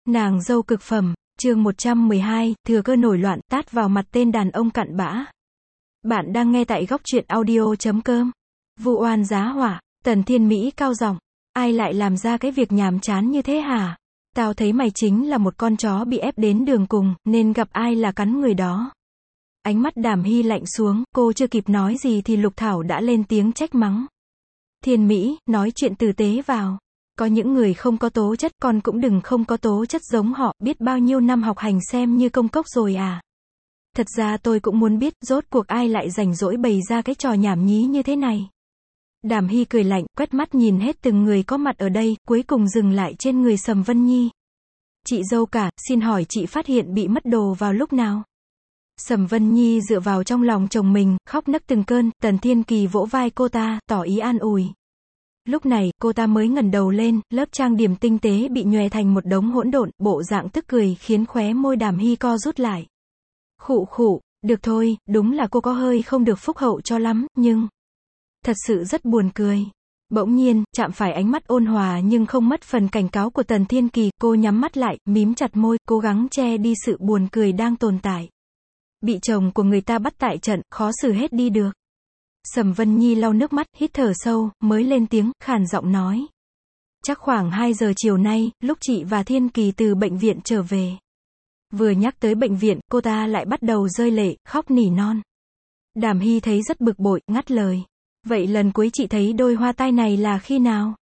Nàng dâu cực phẩm, chương 112, thừa cơ nổi loạn, tát vào mặt tên đàn ông cặn bã. Bạn đang nghe tại góc truyện audio.com. Vụ oan giá hỏa, Tần Thiên Mỹ cao giọng, ai lại làm ra cái việc nhàm chán như thế hả? Tao thấy mày chính là một con chó bị ép đến đường cùng, nên gặp ai là cắn người đó. Ánh mắt Đàm Hy lạnh xuống, cô chưa kịp nói gì thì Lục Thảo đã lên tiếng trách mắng. Thiên Mỹ, nói chuyện tử tế vào. Có những người không có tố chất, con cũng đừng không có tố chất giống họ, biết bao nhiêu năm học hành xem như công cốc rồi à. Thật ra tôi cũng muốn biết, rốt cuộc ai lại rảnh rỗi bày ra cái trò nhảm nhí như thế này. Đàm Hy cười lạnh, quét mắt nhìn hết từng người có mặt ở đây, cuối cùng dừng lại trên người Sầm Vân Nhi. Chị dâu cả, xin hỏi chị phát hiện bị mất đồ vào lúc nào? Sầm Vân Nhi dựa vào trong lòng chồng mình, khóc nấc từng cơn, Tần Thiên Kỳ vỗ vai cô ta, tỏ ý an ủi. Lúc này, cô ta mới ngẩng đầu lên, lớp trang điểm tinh tế bị nhòe thành một đống hỗn độn, bộ dạng tức cười khiến khóe môi Đàm Hy co rút lại. Khụ khụ, được thôi, đúng là cô có hơi không được phúc hậu cho lắm, nhưng thật sự rất buồn cười. Bỗng nhiên, chạm phải ánh mắt ôn hòa nhưng không mất phần cảnh cáo của Tần Thiên Kỳ, cô nhắm mắt lại, mím chặt môi, cố gắng che đi sự buồn cười đang tồn tại. Bị chồng của người ta bắt tại trận, khó xử hết đi được. Sầm Vân Nhi lau nước mắt, hít thở sâu, mới lên tiếng, khàn giọng nói. Chắc khoảng 2 giờ chiều nay, lúc chị và Thiên Kỳ từ bệnh viện trở về. Vừa nhắc tới bệnh viện, cô ta lại bắt đầu rơi lệ, khóc nỉ non. Đàm Hy thấy rất bực bội, ngắt lời. Vậy lần cuối chị thấy đôi hoa tai này là khi nào?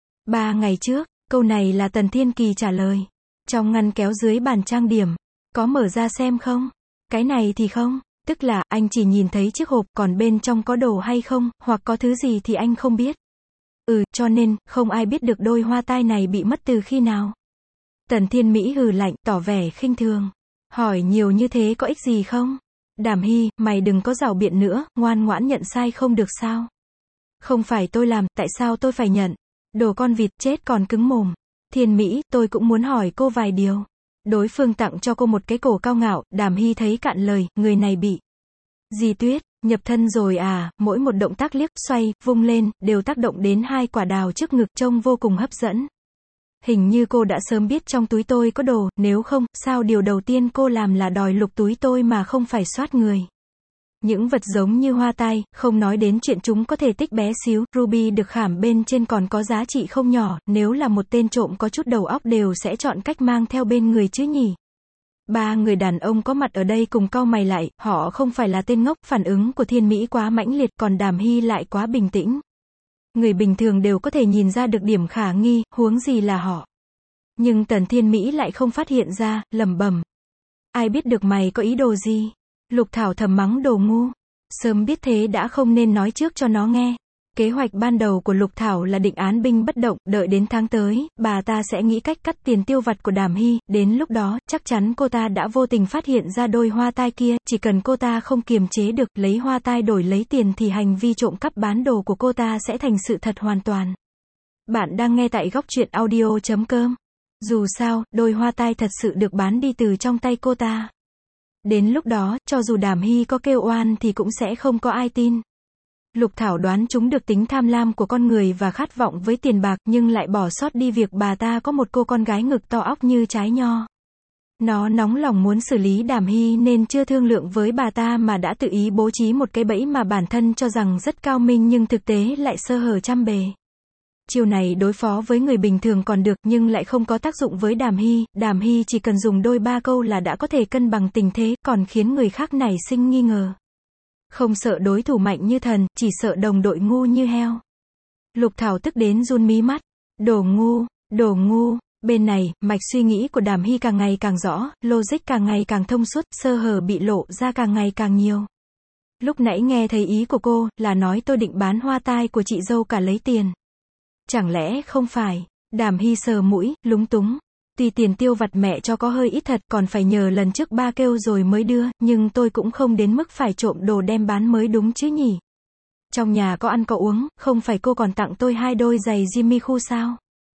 3 ngày trước, câu này là Tần Thiên Kỳ trả lời. Trong ngăn kéo dưới bàn trang điểm, có mở ra xem không? Cái này thì không. Tức là, anh chỉ nhìn thấy chiếc hộp, còn bên trong có đồ hay không, hoặc có thứ gì thì anh không biết. Cho nên, không ai biết được đôi hoa tai này bị mất từ khi nào. Tần Thiên Mỹ hừ lạnh, tỏ vẻ khinh thường. Hỏi nhiều như thế có ích gì không? Đàm Hy, mày đừng có giảo biện nữa, ngoan ngoãn nhận sai không được sao? Không phải tôi làm, tại sao tôi phải nhận? Đồ con vịt chết còn cứng mồm. Thiên Mỹ, tôi cũng muốn hỏi cô vài điều. Đối phương tặng cho cô một cái cổ cao ngạo, Đàm Hy thấy cạn lời, người này bị Di Tuyết nhập thân rồi à, mỗi một động tác liếc, xoay, vung lên, đều tác động đến 2 quả đào trước ngực trông vô cùng hấp dẫn. Hình như cô đã sớm biết trong túi tôi có đồ, nếu không, sao điều đầu tiên cô làm là đòi lục túi tôi mà không phải soát người. Những vật giống như hoa tai, không nói đến chuyện chúng có thể tích bé xíu, ruby được khảm bên trên còn có giá trị không nhỏ, nếu là một tên trộm có chút đầu óc đều sẽ chọn cách mang theo bên người chứ nhỉ. 3 người đàn ông có mặt ở đây cùng cau mày lại, họ không phải là tên ngốc, phản ứng của Thiên Mỹ quá mãnh liệt, còn Đàm Hy lại quá bình tĩnh. Người bình thường đều có thể nhìn ra được điểm khả nghi, huống gì là họ. Nhưng Tần Thiên Mỹ lại không phát hiện ra, lẩm bẩm. Ai biết được mày có ý đồ gì? Lục Thảo thầm mắng đồ ngu. Sớm biết thế đã không nên nói trước cho nó nghe. Kế hoạch ban đầu của Lục Thảo là định án binh bất động, đợi đến tháng tới, bà ta sẽ nghĩ cách cắt tiền tiêu vặt của Đàm Hy, đến lúc đó, chắc chắn cô ta đã vô tình phát hiện ra đôi hoa tai kia, chỉ cần cô ta không kiềm chế được, lấy hoa tai đổi lấy tiền thì hành vi trộm cắp bán đồ của cô ta sẽ thành sự thật hoàn toàn. Bạn đang nghe tại góc truyện audio.com. Dù sao, đôi hoa tai thật sự được bán đi từ trong tay cô ta. Đến lúc đó, cho dù Đàm Hy có kêu oan thì cũng sẽ không có ai tin. Lục Thảo đoán chúng được tính tham lam của con người và khát vọng với tiền bạc, nhưng lại bỏ sót đi việc bà ta có một cô con gái ngực to óc như trái nho. Nó nóng lòng muốn xử lý Đàm Hy nên chưa thương lượng với bà ta mà đã tự ý bố trí một cái bẫy mà bản thân cho rằng rất cao minh nhưng thực tế lại sơ hở trăm bề. Chiêu này đối phó với người bình thường còn được nhưng lại không có tác dụng với Đàm Hy. Đàm Hy chỉ cần dùng đôi 3 câu là đã có thể cân bằng tình thế, còn khiến người khác nảy sinh nghi ngờ. Không sợ đối thủ mạnh như thần, chỉ sợ đồng đội ngu như heo. Lục Thảo tức đến run mí mắt. Đồ ngu, đồ ngu. Bên này, mạch suy nghĩ của Đàm Hy càng ngày càng rõ, logic càng ngày càng thông suốt, sơ hở bị lộ ra càng ngày càng nhiều. Lúc nãy nghe thấy ý của cô, là nói tôi định bán hoa tai của chị dâu cả lấy tiền. Chẳng lẽ không phải? Đàm Hy sờ mũi, lúng túng. Tuy tiền tiêu vặt mẹ cho có hơi ít thật, còn phải nhờ lần trước ba kêu rồi mới đưa, nhưng tôi cũng không đến mức phải trộm đồ đem bán mới đúng chứ nhỉ. Trong nhà có ăn có uống, không phải cô còn tặng tôi 2 đôi giày Jimmy Choo sao?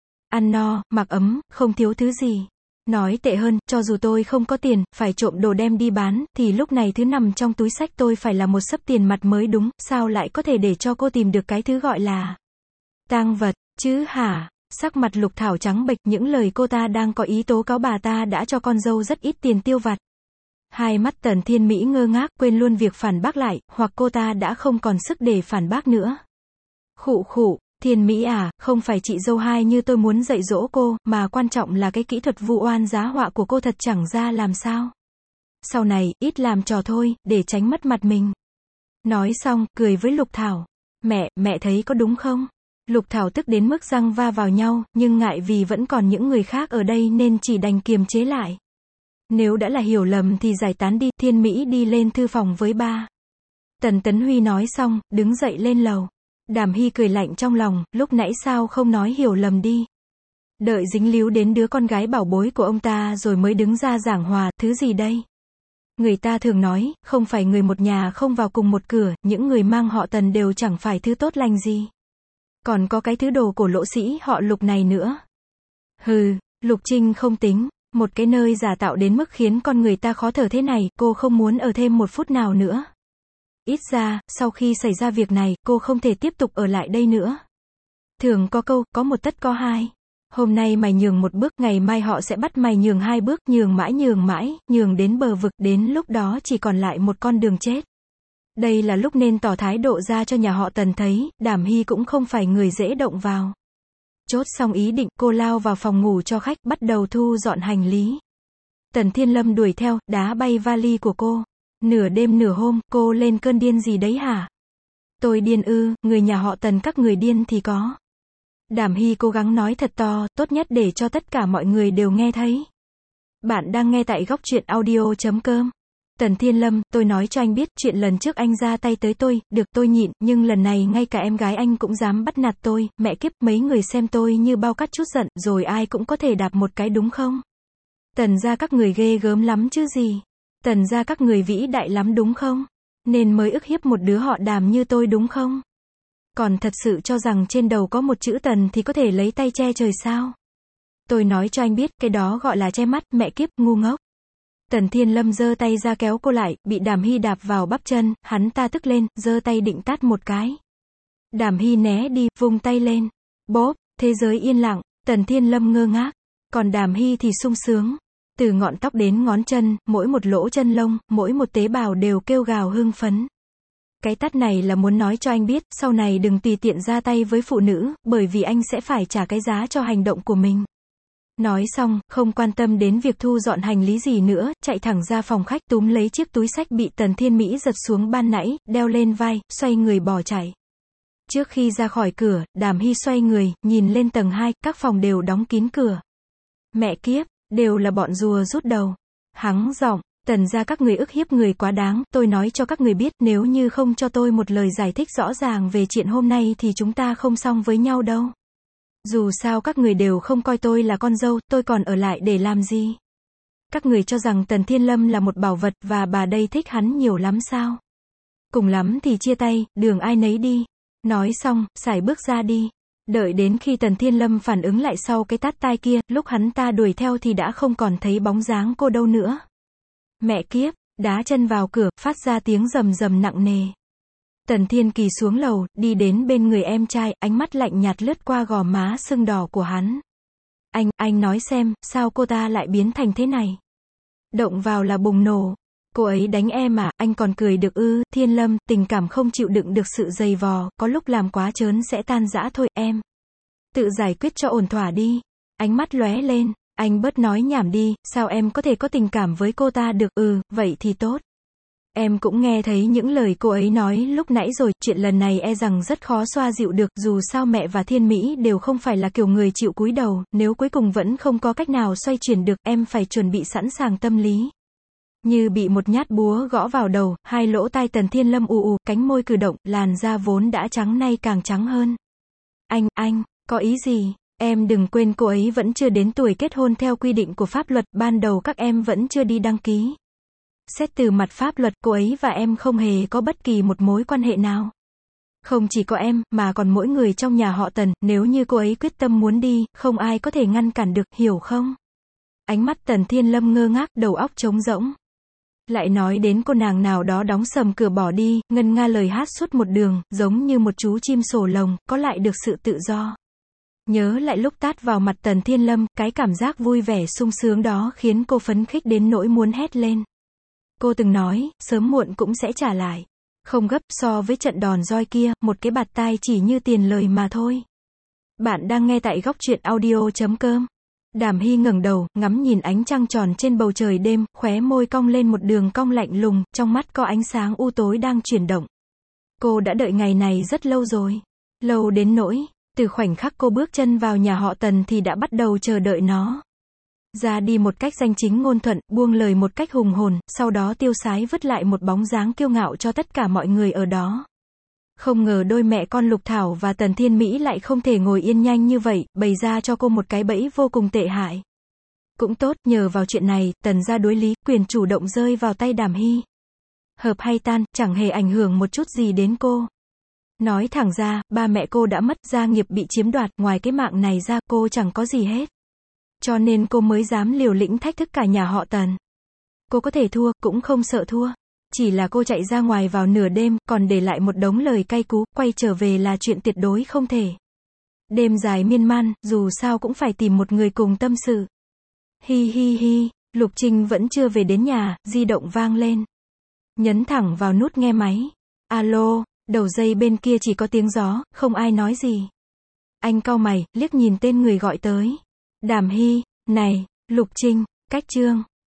Ăn no, mặc ấm, không thiếu thứ gì. Nói tệ hơn, cho dù tôi không có tiền, phải trộm đồ đem đi bán, thì lúc này thứ nằm trong túi xách tôi phải là một xấp tiền mặt mới đúng, sao lại có thể để cho cô tìm được cái thứ gọi là tang vật, chứ hả? Sắc mặt Lục Thảo trắng bệch, những lời cô ta đang có ý tố cáo bà ta đã cho con dâu rất ít tiền tiêu vặt. Hai mắt Tần Thiên Mỹ ngơ ngác, quên luôn việc phản bác lại, hoặc cô ta đã không còn sức để phản bác nữa. Khụ khụ, Thiên Mỹ à, không phải chị dâu hai như tôi muốn dạy dỗ cô, mà quan trọng là cái kỹ thuật vu oan giá họa của cô thật chẳng ra làm sao. Sau này, ít làm trò thôi, để tránh mất mặt mình. Nói xong, cười với Lục Thảo. Mẹ thấy có đúng không? Lục Thảo tức đến mức răng va vào nhau, nhưng ngại vì vẫn còn những người khác ở đây nên chỉ đành kiềm chế lại. Nếu đã là hiểu lầm thì giải tán đi, Thiên Mỹ đi lên thư phòng với ba. Tần Tấn Huy nói xong, đứng dậy lên lầu. Đàm Hy cười lạnh trong lòng, lúc nãy sao không nói hiểu lầm đi. Đợi dính líu đến đứa con gái bảo bối của ông ta rồi mới đứng ra giảng hòa, thứ gì đây? Người ta thường nói, không phải người một nhà không vào cùng một cửa, những người mang họ Tần đều chẳng phải thứ tốt lành gì. Còn có cái thứ đồ cổ lỗ sĩ họ Lục này nữa. Hừ, Lục Trinh không tính, một cái nơi giả tạo đến mức khiến con người ta khó thở thế này, cô không muốn ở thêm một phút nào nữa. Ít ra, sau khi xảy ra việc này, cô không thể tiếp tục ở lại đây nữa. Thường có câu, có một tất có hai. Hôm nay mày nhường một bước, ngày mai họ sẽ bắt mày nhường hai bước, nhường mãi, nhường đến bờ vực, đến lúc đó chỉ còn lại một con đường chết. Đây là lúc nên tỏ thái độ ra cho nhà họ Tần thấy, Đàm Hy cũng không phải người dễ động vào. Chốt xong ý định, cô lao vào phòng ngủ cho khách, bắt đầu thu dọn hành lý. Tần Thiên Lâm đuổi theo, đá bay vali của cô. Nửa đêm nửa hôm, cô lên cơn điên gì đấy hả? Tôi điên ư, người nhà họ Tần các người điên thì có. Đàm Hy cố gắng nói thật to, tốt nhất để cho tất cả mọi người đều nghe thấy. Bạn đang nghe tại Góc Truyện Audio.com. Tần Thiên Lâm, tôi nói cho anh biết, chuyện lần trước anh ra tay tới tôi, được tôi nhịn, nhưng lần này ngay cả em gái anh cũng dám bắt nạt tôi, mẹ kiếp, mấy người xem tôi như bao cát chút giận, rồi ai cũng có thể đạp một cái đúng không? Tần gia các người ghê gớm lắm chứ gì? Tần gia các người vĩ đại lắm đúng không? Nên mới ức hiếp một đứa họ Đàm như tôi đúng không? Còn thật sự cho rằng trên đầu có một chữ Tần thì có thể lấy tay che trời sao? Tôi nói cho anh biết, cái đó gọi là che mắt, mẹ kiếp, ngu ngốc. Tần Thiên Lâm giơ tay ra kéo cô lại, bị Đàm Hy đạp vào bắp chân, hắn ta tức lên, giơ tay định tát một cái. Đàm Hy né đi, vung tay lên. Bóp, thế giới yên lặng, Tần Thiên Lâm ngơ ngác. Còn Đàm Hy thì sung sướng. Từ ngọn tóc đến ngón chân, mỗi một lỗ chân lông, mỗi một tế bào đều kêu gào hưng phấn. Cái tát này là muốn nói cho anh biết, sau này đừng tùy tiện ra tay với phụ nữ, bởi vì anh sẽ phải trả cái giá cho hành động của mình. Nói xong, không quan tâm đến việc thu dọn hành lý gì nữa, chạy thẳng ra phòng khách túm lấy chiếc túi xách bị Tần Thiên Mỹ giật xuống ban nãy, đeo lên vai, xoay người bỏ chạy. Trước khi ra khỏi cửa, Đàm Hy xoay người, nhìn lên tầng 2, các phòng đều đóng kín cửa. Mẹ kiếp, đều là bọn rùa rút đầu. Hắng giọng, Tần gia các người ức hiếp người quá đáng, tôi nói cho các người biết, nếu như không cho tôi một lời giải thích rõ ràng về chuyện hôm nay thì chúng ta không xong với nhau đâu. Dù sao các người đều không coi tôi là con dâu, tôi còn ở lại để làm gì? Các người cho rằng Tần Thiên Lâm là một bảo vật và bà đây thích hắn nhiều lắm sao? Cùng lắm thì chia tay, đường ai nấy đi. Nói xong, sải bước ra đi. Đợi đến khi Tần Thiên Lâm phản ứng lại sau cái tát tai kia, lúc hắn ta đuổi theo thì đã không còn thấy bóng dáng cô đâu nữa. Mẹ kiếp, đá chân vào cửa, phát ra tiếng rầm rầm nặng nề. Tần Thiên Kỳ xuống lầu, đi đến bên người em trai, ánh mắt lạnh nhạt lướt qua gò má sưng đỏ của hắn. Anh nói xem, sao cô ta lại biến thành thế này? Động vào là bùng nổ. Cô ấy đánh em à, anh còn cười được ư? Thiên Lâm, tình cảm không chịu đựng được sự dày vò, có lúc làm quá trớn sẽ tan rã thôi, em. Tự giải quyết cho ổn thỏa đi. Ánh mắt lóe lên, anh bớt nói nhảm đi, sao em có thể có tình cảm với cô ta được? Vậy thì tốt. Em cũng nghe thấy những lời cô ấy nói lúc nãy rồi, chuyện lần này e rằng rất khó xoa dịu được, dù sao mẹ và Thiên Mỹ đều không phải là kiểu người chịu cúi đầu, nếu cuối cùng vẫn không có cách nào xoay chuyển được, em phải chuẩn bị sẵn sàng tâm lý. Như bị một nhát búa gõ vào đầu, hai lỗ tai Tần Thiên Lâm ù ù, cánh môi cử động, làn da vốn đã trắng nay càng trắng hơn. Anh, có ý gì? Em đừng quên cô ấy vẫn chưa đến tuổi kết hôn theo quy định của pháp luật, ban đầu các em vẫn chưa đi đăng ký. Xét từ mặt pháp luật, cô ấy và em không hề có bất kỳ một mối quan hệ nào. Không chỉ có em, mà còn mỗi người trong nhà họ Tần, nếu như cô ấy quyết tâm muốn đi, không ai có thể ngăn cản được, hiểu không? Ánh mắt Tần Thiên Lâm ngơ ngác, đầu óc trống rỗng. Lại nói đến cô nàng nào đó đóng sầm cửa bỏ đi, ngân nga lời hát suốt một đường, giống như một chú chim sổ lồng, có lại được sự tự do. Nhớ lại lúc tát vào mặt Tần Thiên Lâm, cái cảm giác vui vẻ sung sướng đó khiến cô phấn khích đến nỗi muốn hét lên. Cô từng nói, sớm muộn cũng sẽ trả lại. Không gấp, so với trận đòn roi kia, một cái bạt tai chỉ như tiền lời mà thôi. Bạn đang nghe tại góc truyện audio.com. Đàm Hy ngẩng đầu, ngắm nhìn ánh trăng tròn trên bầu trời đêm, khóe môi cong lên một đường cong lạnh lùng, trong mắt có ánh sáng u tối đang chuyển động. Cô đã đợi ngày này rất lâu rồi. Lâu đến nỗi, từ khoảnh khắc cô bước chân vào nhà họ Tần thì đã bắt đầu chờ đợi nó. Ra đi một cách danh chính ngôn thuận, buông lời một cách hùng hồn, sau đó tiêu sái vứt lại một bóng dáng kiêu ngạo cho tất cả mọi người ở đó. Không ngờ đôi mẹ con Lục Thảo và Tần Thiên Mỹ lại không thể ngồi yên nhanh như vậy, bày ra cho cô một cái bẫy vô cùng tệ hại. Cũng tốt, nhờ vào chuyện này, Tần gia đối lý, quyền chủ động rơi vào tay Đàm Hy. Hợp hay tan, chẳng hề ảnh hưởng một chút gì đến cô. Nói thẳng ra, ba mẹ cô đã mất, gia nghiệp bị chiếm đoạt, ngoài cái mạng này ra, cô chẳng có gì hết. Cho nên cô mới dám liều lĩnh thách thức cả nhà họ Tần. Cô có thể thua, cũng không sợ thua. Chỉ là cô chạy ra ngoài vào nửa đêm, còn để lại một đống lời cay cú, quay trở về là chuyện tuyệt đối không thể. Đêm dài miên man, dù sao cũng phải tìm một người cùng tâm sự. Hi hi hi, Lục Trinh vẫn chưa về đến nhà, di động vang lên. Nhấn thẳng vào nút nghe máy. Alo, đầu dây bên kia chỉ có tiếng gió, không ai nói gì. Anh cau mày, liếc nhìn tên người gọi tới. Đàm Hy, này, Lục Trinh, cách Trương.